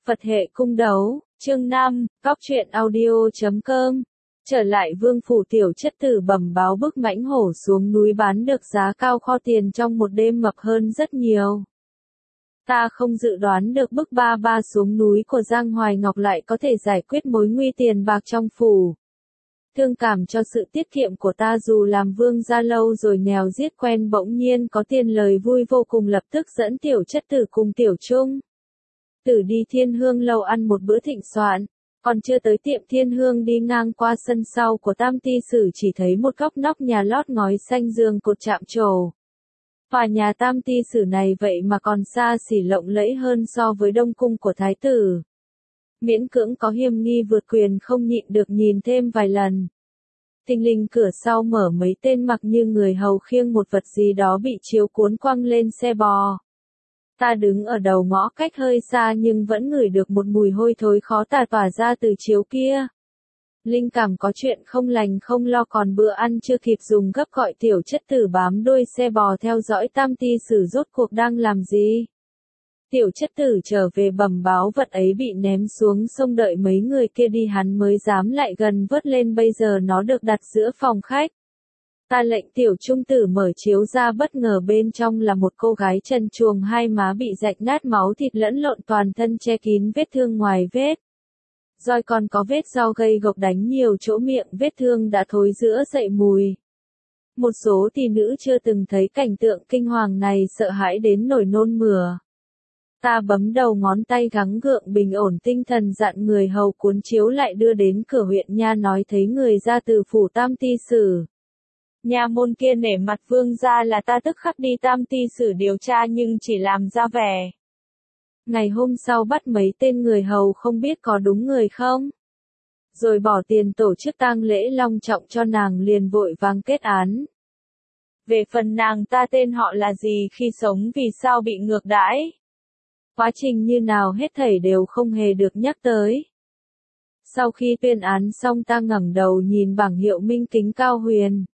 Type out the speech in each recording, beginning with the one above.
Phật hệ cung đấu, chương 5, góc truyện audio.com. Trở lại vương phủ, tiểu chất tử bẩm báo bức mãnh hổ xuống núi bán được giá cao, kho tiền trong một đêm mập hơn rất nhiều. Ta không dự đoán được bức ba ba xuống núi của Giang Hoài Ngọc lại có thể giải quyết mối nguy tiền bạc trong phủ. Thương cảm cho sự tiết kiệm của ta, dù làm vương gia lâu rồi nghèo giết quen, bỗng nhiên có tiền lời vui vô cùng, lập tức dẫn tiểu chất tử cùng tiểu trung tử đi Thiên Hương lâu ăn một bữa thịnh soạn. Còn chưa tới tiệm Thiên Hương, đi ngang qua sân sau của Tam Ty Sử chỉ thấy một góc nóc nhà lót ngói xanh, giường cột chạm trổ. Tòa nhà Tam Ty Sử này vậy mà còn xa xỉ lộng lẫy hơn so với Đông cung của thái tử. Miễn cưỡng có hiềm nghi vượt quyền, không nhịn được nhìn thêm vài lần. Thình lình cửa sau mở, mấy tên mặc như người hầu khiêng một vật gì đó bị chiếu cuốn quăng lên xe bò. Ta đứng ở đầu ngõ cách hơi xa nhưng vẫn ngửi được một mùi hôi thối khó tả tỏa ra từ chiếu kia. Linh cảm có chuyện không lành không lo, còn bữa ăn chưa kịp dùng gấp gọi tiểu chất tử bám đuôi xe bò theo dõi Tam Ty Sử rốt cuộc đang làm gì. Tiểu chất tử trở về bẩm báo vật ấy bị ném xuống sông, đợi mấy người kia đi hắn mới dám lại gần vớt lên, bây giờ nó được đặt giữa phòng khách. Ta lệnh tiểu trung tử mở chiếu ra, bất ngờ bên trong là một cô gái trần truồng, hai má bị rạch nát, máu thịt lẫn lộn, toàn thân che kín vết thương ngoài vết roi, còn có vết dao gây gộc đánh nhiều chỗ, miệng vết thương đã thối rữa dậy mùi. Một số tỷ nữ chưa từng thấy cảnh tượng kinh hoàng này sợ hãi đến nổi nôn mửa. Ta bấm đầu ngón tay gắng gượng bình ổn tinh thần, dặn người hầu cuốn chiếu lại đưa đến cửa huyện nha, nói thấy người ra từ phủ Tam Ty Sử. Nha môn kia nể mặt vương gia là ta tức khắc đi Tam Ty Sử điều tra, nhưng chỉ làm ra vẻ. Ngày hôm sau bắt mấy tên người hầu không biết có đúng người không, rồi bỏ tiền tổ chức tang lễ long trọng cho nàng, liền vội vàng kết án. Về phần nàng ta tên họ là gì, khi sống vì sao bị ngược đãi, quá trình như nào, hết thảy đều không hề được nhắc tới. Sau khi tuyên án xong, ta ngẩng đầu nhìn bảng hiệu minh kính cao huyền.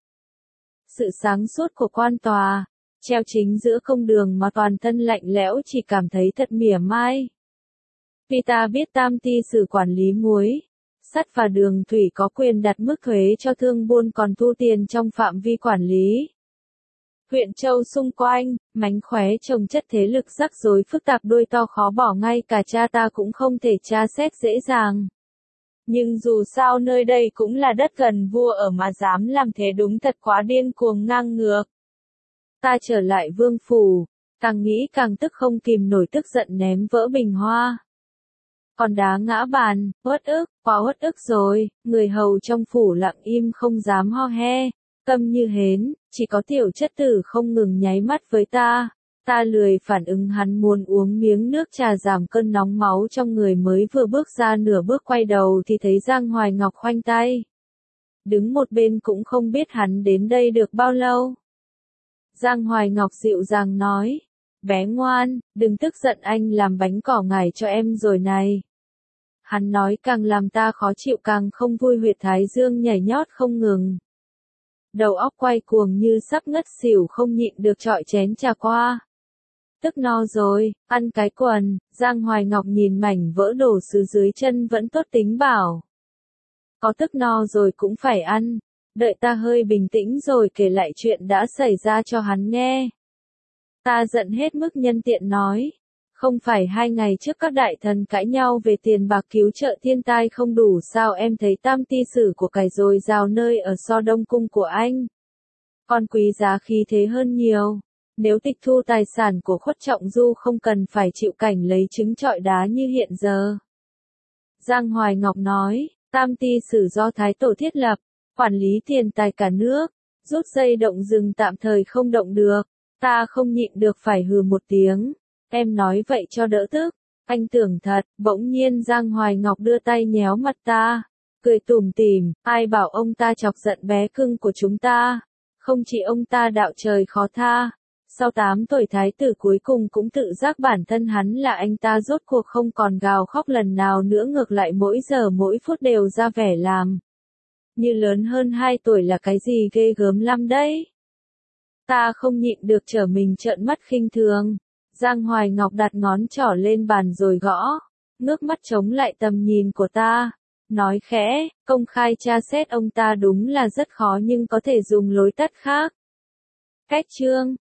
Sự sáng suốt của quan tòa, treo chính giữa công đường mà toàn thân lạnh lẽo, chỉ cảm thấy thật mỉa mai. Vì ta biết Tam Ty Sử quản lý muối, sắt và đường thủy, có quyền đặt mức thuế cho thương buôn, còn thu tiền trong phạm vi quản lý. Huyện châu xung quanh, mánh khóe trồng chất, thế lực rắc rối phức tạp, đuôi to khó bỏ, ngay cả cha ta cũng không thể tra xét dễ dàng. Nhưng dù sao nơi đây cũng là đất gần vua ở mà dám làm thế, đúng thật quá điên cuồng ngang ngược. Ta trở lại vương phủ, càng nghĩ càng tức, không kìm nổi tức giận ném vỡ bình hoa. Còn đá ngã bàn, uất ức, quá uất ức rồi. Người hầu trong phủ lặng im không dám ho he, câm như hến, chỉ có tiểu chất tử không ngừng nháy mắt với ta. Ta lười phản ứng, hắn muốn uống miếng nước trà giảm cơn nóng máu trong người, mới vừa bước ra nửa bước quay đầu thì thấy Giang Hoài Ngọc khoanh tay đứng một bên, cũng không biết hắn đến đây được bao lâu. Giang Hoài Ngọc dịu dàng nói, bé ngoan, đừng tức giận, anh làm bánh cỏ ngải cho em rồi này. Hắn nói càng làm ta khó chịu, càng không vui, huyệt thái dương nhảy nhót không ngừng. Đầu óc quay cuồng như sắp ngất xỉu, không nhịn được chọi chén trà qua. Tức no rồi, ăn cái quần. Giang Hoài Ngọc nhìn mảnh vỡ đổ sứ dưới chân vẫn tốt tính bảo. Có tức no rồi cũng phải ăn. Đợi ta hơi bình tĩnh rồi kể lại chuyện đã xảy ra cho hắn nghe. Ta giận hết mức, nhân tiện nói. Không phải 2 ngày trước các đại thần cãi nhau về tiền bạc cứu trợ thiên tai không đủ sao, em thấy Tam Ty Sử của cải dồi dào nơi ở so Đông cung của anh còn quý giá khí thế hơn nhiều. Nếu tịch thu tài sản của Khuất Trọng Du không cần phải chịu cảnh lấy trứng trọi đá như hiện giờ. Giang Hoài Ngọc nói, Tam Ty Sử do Thái Tổ thiết lập, quản lý tiền tài cả nước, rút dây động rừng tạm thời không động được. Ta không nhịn được phải hừ một tiếng. Em nói vậy cho đỡ tức, anh tưởng thật. Bỗng nhiên Giang Hoài Ngọc đưa tay nhéo mặt ta, cười tủm tỉm, ai bảo ông ta chọc giận bé cưng của chúng ta. Không chỉ ông ta đạo trời khó tha, sau 8 tuổi thái tử cuối cùng cũng tự giác bản thân hắn là anh ta, rốt cuộc không còn gào khóc lần nào nữa, ngược lại mỗi giờ mỗi phút đều ra vẻ làm như lớn hơn 2 tuổi, là cái gì ghê gớm lắm đấy. Ta không nhịn được trở mình trợn mắt khinh thường. Giang Hoài Ngọc đặt ngón trỏ lên bàn rồi gõ. ngước mắt chống lại tầm nhìn của ta. Nói khẽ, công khai tra xét ông ta đúng là rất khó nhưng có thể dùng lối tắt khác. Cách chương